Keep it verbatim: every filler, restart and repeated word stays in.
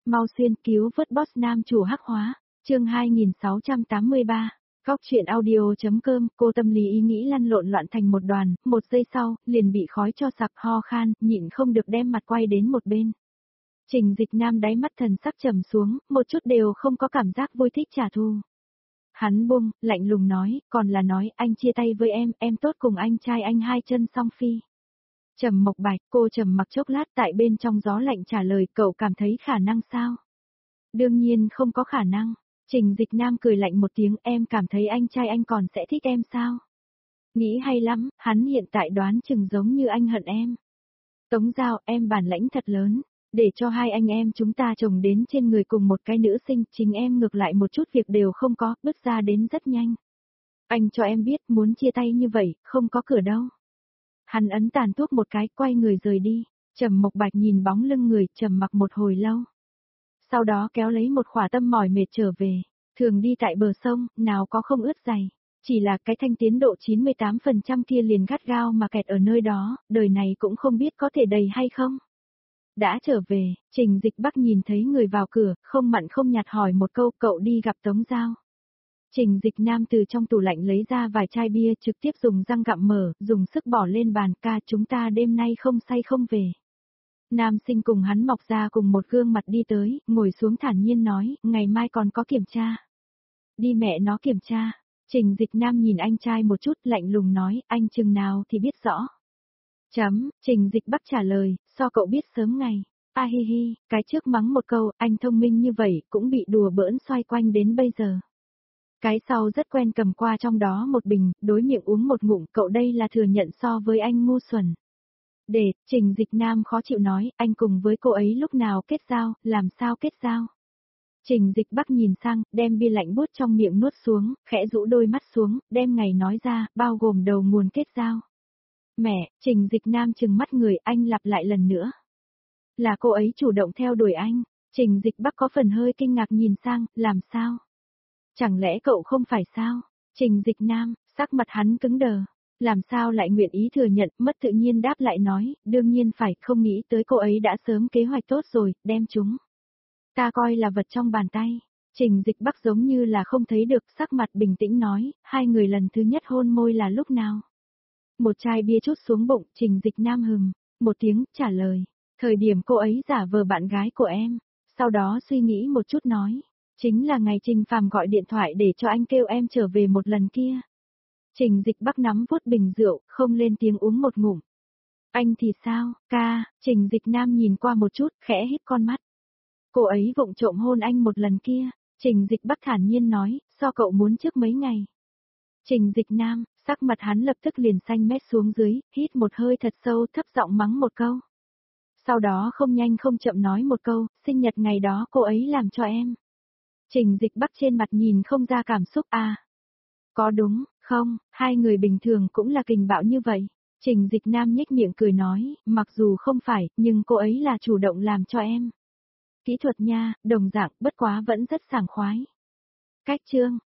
mau xuyên cứu vớt boss nam chủ hắc hóa, chương hai nghìn sáu trăm tám mươi ba. Góc chuyện audio.com, cô tâm lý ý nghĩ lăn lộn loạn thành một đoàn, một giây sau, liền bị khói cho sặc ho khan, nhịn không được đem mặt quay đến một bên. Trình Dịch Nam đáy mắt thần sắc trầm xuống, một chút đều không có cảm giác vui thích trả thù. Hắn buông, lạnh lùng nói, còn là nói, anh chia tay với em, em tốt cùng anh trai anh hai chân song phi. Trầm Mộc Bạch, cô trầm mặc chốc lát tại bên trong gió lạnh trả lời, cậu cảm thấy khả năng sao? Đương nhiên không có khả năng. Trình Dịch Nam cười lạnh một tiếng, em cảm thấy anh trai anh còn sẽ thích em sao? Nghĩ hay lắm, hắn hiện tại đoán chừng giống như anh hận em. Tống Giao, em bản lãnh thật lớn, để cho hai anh em chúng ta chồng đến trên người cùng một cái nữ sinh, chính em ngược lại một chút việc đều không có, bước ra đến rất nhanh. Anh cho em biết muốn chia tay như vậy, không có cửa đâu. Hắn ấn tàn thuốc một cái, quay người rời đi. Trầm Mộc Bạch nhìn bóng lưng người, trầm mặc một hồi lâu. Sau đó kéo lấy một khỏa tâm mỏi mệt trở về. Thường đi tại bờ sông, nào có không ướt giày. Chỉ là cái thanh tiến độ chín mươi tám phần trăm kia liền gắt gao mà kẹt ở nơi đó, đời này cũng không biết có thể đầy hay không. Đã trở về, Trình Dịch Bắc nhìn thấy người vào cửa, không mặn không nhạt hỏi một câu, cậu đi gặp Tống Giao. Trình Dịch Nam từ trong tủ lạnh lấy ra vài chai bia, trực tiếp dùng răng gặm mở, dùng sức bỏ lên bàn, ca chúng ta đêm nay không say không về. Nam sinh cùng hắn mọc ra cùng một gương mặt đi tới, ngồi xuống thản nhiên nói, ngày mai còn có kiểm tra. Đi mẹ nó kiểm tra. Trình Dịch Nam nhìn anh trai một chút, lạnh lùng nói, anh chừng nào thì biết rõ. Chấm, Trình Dịch Bắc trả lời, so cậu biết sớm ngày. A hi hi, cái trước mắng một câu, anh thông minh như vậy, cũng bị đùa bỡn xoay quanh đến bây giờ. Cái sau rất quen cầm qua trong đó một bình, đối miệng uống một ngụm, cậu đây là thừa nhận so với anh ngu xuẩn. Để, Trình Dịch Nam khó chịu nói, anh cùng với cô ấy lúc nào kết giao, làm sao kết giao. Trình Dịch Bắc nhìn sang, đem bia lạnh bút trong miệng nuốt xuống, khẽ rũ đôi mắt xuống, đem ngày nói ra, bao gồm đầu nguồn kết giao. Mẹ, Trình Dịch Nam trừng mắt người, anh lặp lại lần nữa. Là cô ấy chủ động theo đuổi anh. Trình Dịch Bắc có phần hơi kinh ngạc nhìn sang, làm sao? Chẳng lẽ cậu không phải sao? Trình Dịch Nam, sắc mặt hắn cứng đờ. Làm sao lại nguyện ý thừa nhận, mất tự nhiên đáp lại nói, đương nhiên phải, không nghĩ tới cô ấy đã sớm kế hoạch tốt rồi, đem chúng. Ta coi là vật trong bàn tay. Trình Dịch Bắc giống như là không thấy được, sắc mặt bình tĩnh nói, hai người lần thứ nhất hôn môi là lúc nào? Một chai bia chút xuống bụng, Trình Dịch Nam hừm, một tiếng, trả lời. Thời điểm cô ấy giả vờ bạn gái của em. Sau đó suy nghĩ một chút nói. Chính là ngày Trình Phàm gọi điện thoại để cho anh kêu em trở về một lần kia. Trình Dịch Bắc nắm vuốt bình rượu, không lên tiếng uống một ngụm. Anh thì sao, ca? Trình Dịch Nam nhìn qua một chút, khẽ híp con mắt. Cô ấy vụng trộm hôn anh một lần kia. Trình Dịch Bắc thản nhiên nói, so cậu muốn trước mấy ngày. Trình Dịch Nam, sắc mặt hắn lập tức liền xanh mét xuống dưới, hít một hơi thật sâu, thấp giọng mắng một câu. Sau đó không nhanh không chậm nói một câu, sinh nhật ngày đó cô ấy làm cho em. Trình Dịch Bắc trên mặt nhìn không ra cảm xúc à. Có đúng, không, hai người bình thường cũng là kình bạo như vậy. Trình Dịch Nam nhếch miệng cười nói, mặc dù không phải, nhưng cô ấy là chủ động làm cho em. Kỹ thuật nha, đồng dạng, bất quá vẫn rất sảng khoái. Cách chương.